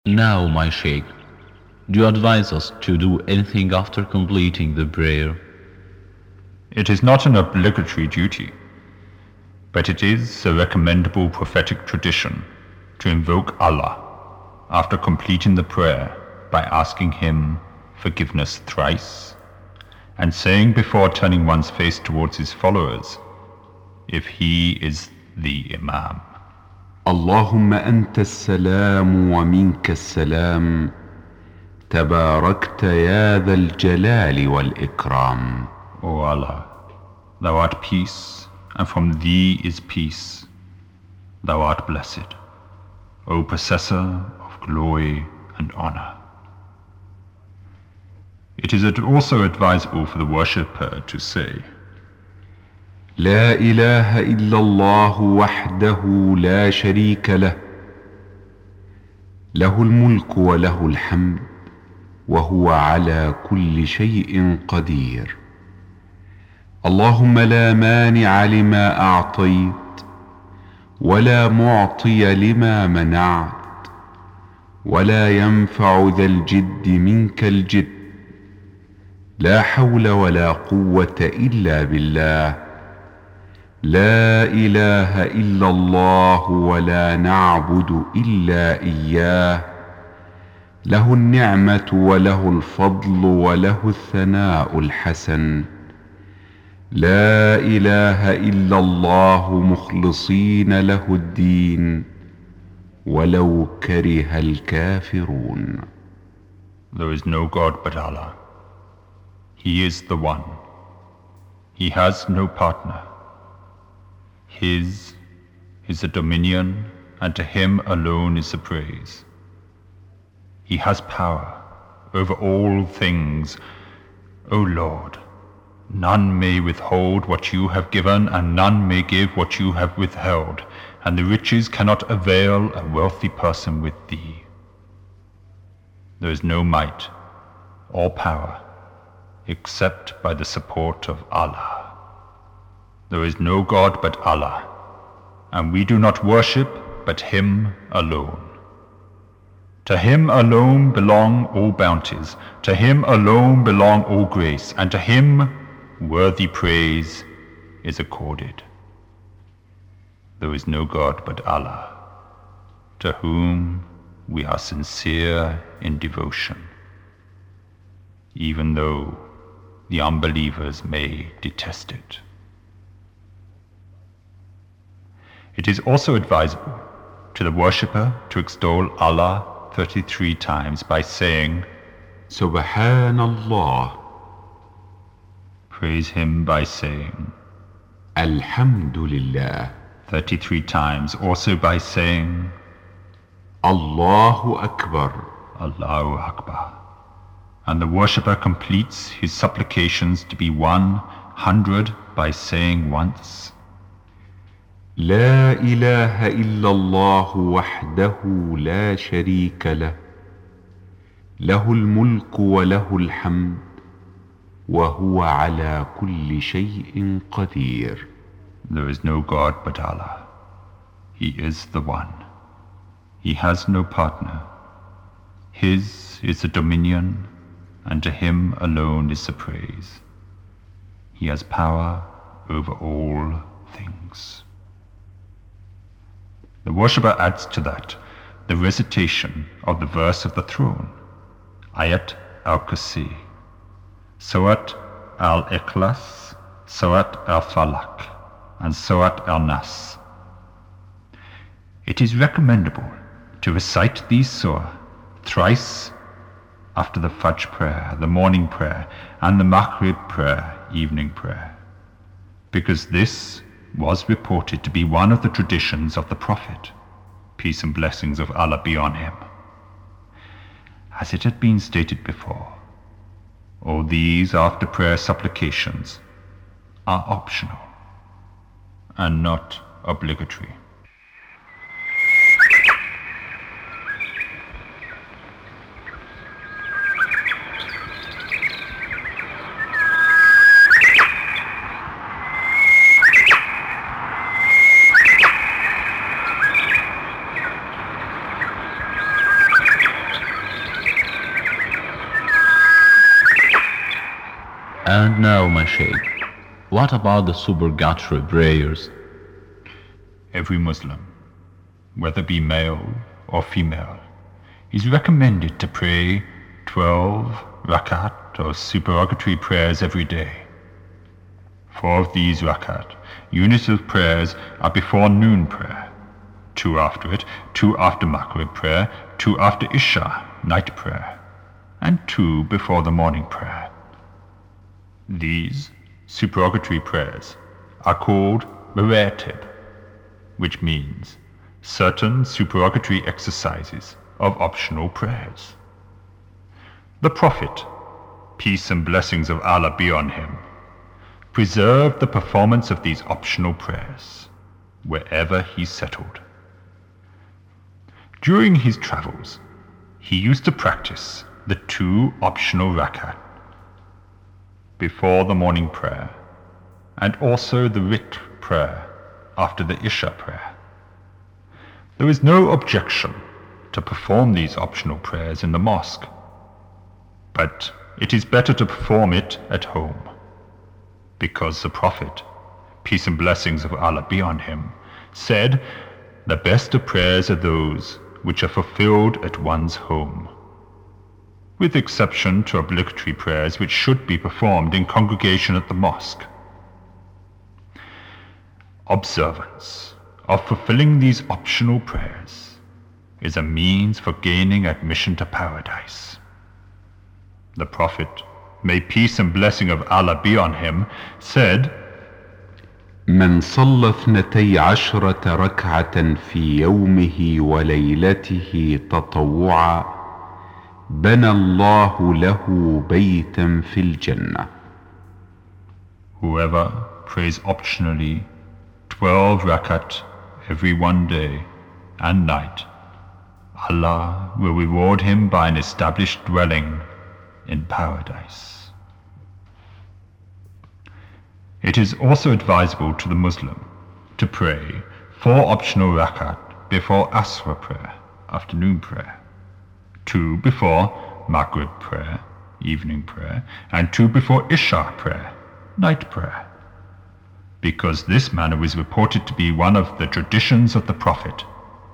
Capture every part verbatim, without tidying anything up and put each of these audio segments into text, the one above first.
Now, my Sheikh, do you advise us to do anything after completing the prayer? It is not an obligatory duty, but it is a recommendable prophetic tradition to invoke Allah after completing the prayer by asking Him forgiveness thrice and saying before turning one's face towards his followers, if he is the Imam. اللهم أنت السلام ومنك السلام تباركت يا ذا الجلال والإكرام. O Allah, Thou art peace, and from Thee is peace. Thou art blessed, O possessor of glory and honor. It is also advisable for the worshipper to say, لا إله إلا الله وحده لا شريك له له الملك وله الحمد وهو على كل شيء قدير. اللهم لا مانع لما أعطيت ولا معطي لما منعت ولا ينفع ذا الجد منك الجد. لا حول ولا قوة إلا بالله. لا إله إلا الله ولا نعبد إلا إياه. له النعمة وله الفضل وله الثناء الحسن. لا إله إلا الله مخلصين له الدين ولو كره الكافرون. There is no God but Allah. He is the One. He has no partner. His is the dominion, and to Him alone is the praise. He has power over all things. O Lord, none may withhold what You have given, and none may give what You have withheld, and the riches cannot avail a wealthy person with Thee. There is no might or power except by the support of Allah. There is no God but Allah, and we do not worship but Him alone. To Him alone belong all bounties, to Him alone belong all grace, and to Him worthy praise is accorded. There is no God but Allah, to whom we are sincere in devotion, even though the unbelievers may detest it. It is also advisable to the worshipper to extol Allah thirty-three times by saying, Subhanallah. Praise Him by saying, Alhamdulillah. thirty-three times, also by saying, Allahu Akbar. Allahu Akbar. And the worshipper completes his supplications to be one hundred by saying once, لا إله إلا الله وحده لا شريك له له الملك وله الحمد وهو على كل شيء قدير. There is no God but Allah. He is the One. He has no partner. His is the dominion, and to Him alone is the praise. He has power over all things. The worshipper adds to that the recitation of the verse of the throne, Ayat al-Kursi, Surat al-Ikhlas, Surat al-Falaq, and Surat al-Nas. It is recommendable to recite these surah thrice after the Fajr prayer, the morning prayer, and the Maghrib prayer, evening prayer, because this was reported to be one of the traditions of the Prophet, peace and blessings of Allah be on him. As it had been stated before, all these after prayer supplications are optional and not obligatory. And now, my Shaykh, what about the supererogatory prayers? Every Muslim, whether be male or female, is recommended to pray twelve rakat or supererogatory prayers every day. Four of these rakat, units of prayers, are before noon prayer, two after it, two after Maghrib prayer, two after Isha, night prayer, and two before the morning prayer. These supererogatory prayers are called Maratib, which means certain supererogatory exercises of optional prayers. The Prophet, peace and blessings of Allah be on him, preserved the performance of these optional prayers wherever he settled. During his travels, he used to practice the two optional rakat before the morning prayer and also the witr prayer after the Isha prayer. There is no objection to perform these optional prayers in the mosque, but it is better to perform it at home, because the Prophet, peace and blessings of Allah be on him, said, "The best of prayers are those which are fulfilled at one's home," with exception to obligatory prayers which should be performed in congregation at the mosque. Observance of fulfilling these optional prayers is a means for gaining admission to paradise. The Prophet, may peace and blessing of Allah be on him, said, من صلى اثنتي عشرة ركعة في يومه وليلته تطوعا بنى الله له بيتا في الجنة. Whoever prays optionally twelve rakat every one day and night, Allah will reward him by an established dwelling in paradise. It is also advisable to the Muslim to pray four optional rakat before Asr prayer, afternoon prayer, two before Maghrib prayer, evening prayer, and two before Isha prayer, night prayer, because this manner is reported to be one of the traditions of the Prophet.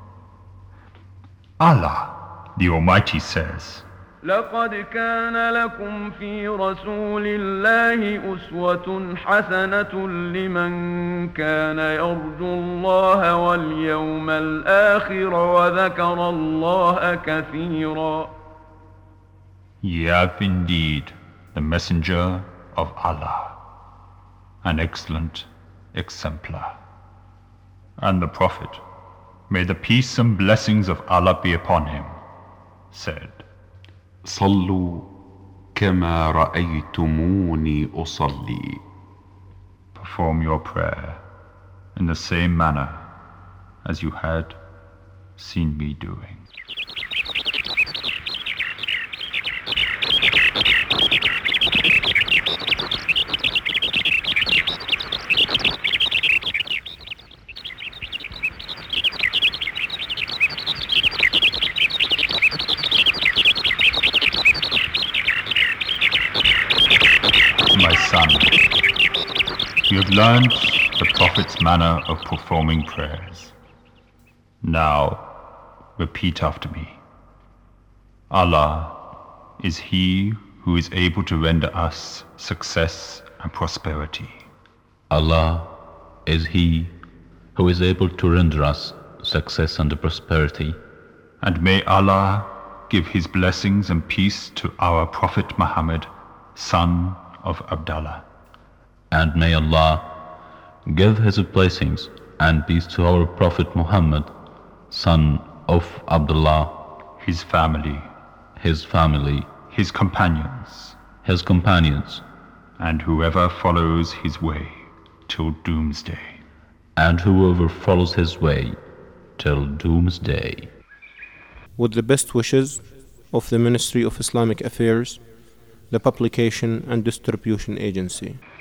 Allah, the Almighty, says, لقد كان لكم في رسول الله أسوة حسنة لمن كان يرجو الله واليوم الآخر وذكر الله كثيرا. Ye have indeed the messenger of Allah, an excellent exemplar. And the Prophet, may the peace and blessings of Allah be upon him, said, صلوا كما رأيتموني أصلي. Perform your prayer in the same manner as you had seen me doing. My son, you have learned the Prophet's manner of performing prayers. Now, repeat after me. Allah is He who is able to render us success and prosperity. Allah is He who is able to render us success and prosperity. And may Allah give His blessings and peace to our Prophet Muhammad, son of Abdallah. And may Allah give His blessings and peace to our Prophet Muhammad, son of Abdullah, his family, his family, his companions, his companions, and whoever follows his way till doomsday. and whoever follows his way till doomsday. With the best wishes of the Ministry of Islamic Affairs, the Publication and Distribution Agency.